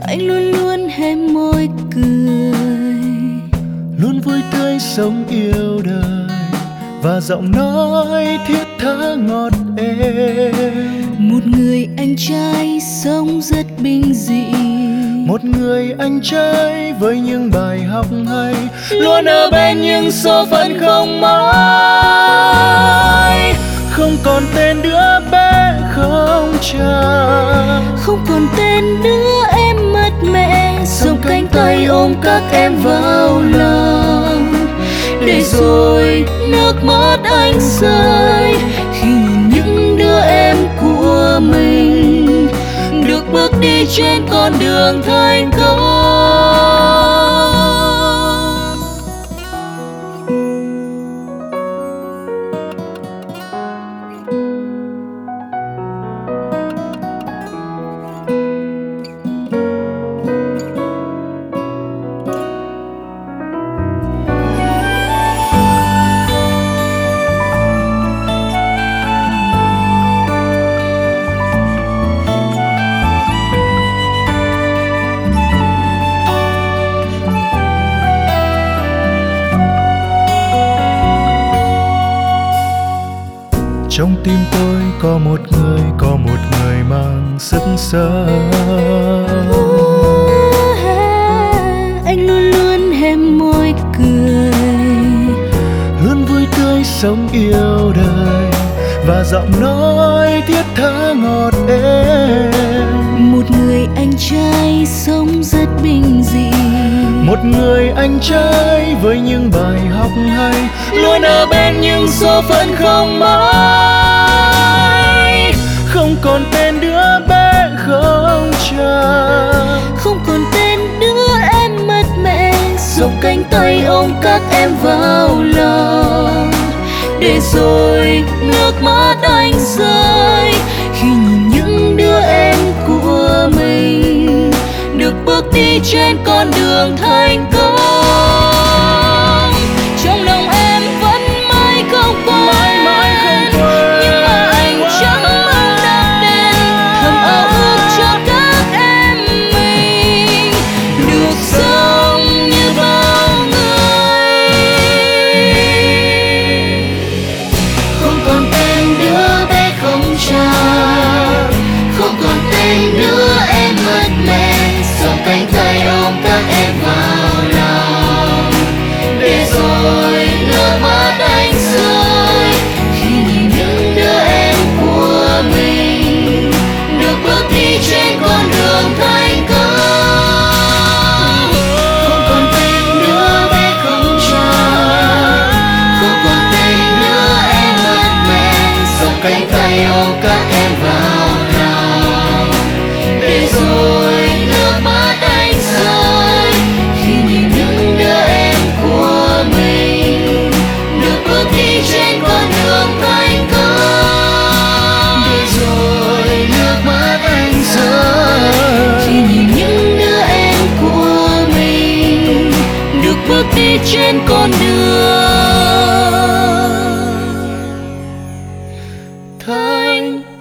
Anh luôn luôn hé môi cười, luôn vui tươi sống yêu đời và giọng nói thiết tha ngọt êm. một người anh trai sống rất bình dị, Một người anh trai với những bài học hay, luôn ở bên những số phận không mãi. Không còn tên đứa bé không cha, không còn tên đứa em mất mẹ, sống cánh tay ôm các em vào lòng. Để rồi nước mắt anh rơi khi nhìn những đứa em của mình được bước đi trên con đường thành công. Trong tim tôi có một người mang sức sống. Anh luôn luôn hé môi cười, Luôn vui tươi sống yêu đời và giọng nói thiết tha ngọt êm. một người anh trai sống rất bình dị, Một người anh trai với những bài học hay, luôn ở bên những số phận không mãi. Không còn tên đứa bé không cha, không còn tên đứa em mất mẹ, dòng cánh tay ôm các em vào lòng. Để rồi nước mắt anh rơi khi nhìn những đứa em của mình được bước đi trên con đường thành công. Trong lòng em vẫn mãi không quên, nhưng mà anh chẳng mong đặt tên, thầm ao ước cho các em mình được sống như bao người. Không còn tên đứa bé không cha, không còn tên đứa em mất mẹ, dòng cánh tay ôm các em vào lòng. Để rồi nước mắt anh rơi khi nhìn những đứa em của mình được bước đi trên con đường thành công. Không còn tên đứa bé không cha, không còn tên đứa em mất mẹ, dòng cánh tay ôm các em vào lòng. Để rồi nước mắt anh rơi khi nhìn những đứa em của mình được bước đi trên con đường thành công. Để rồi nước mắt anh rơi khi nhìn những đứa em của mình được bước đi trên con đường thành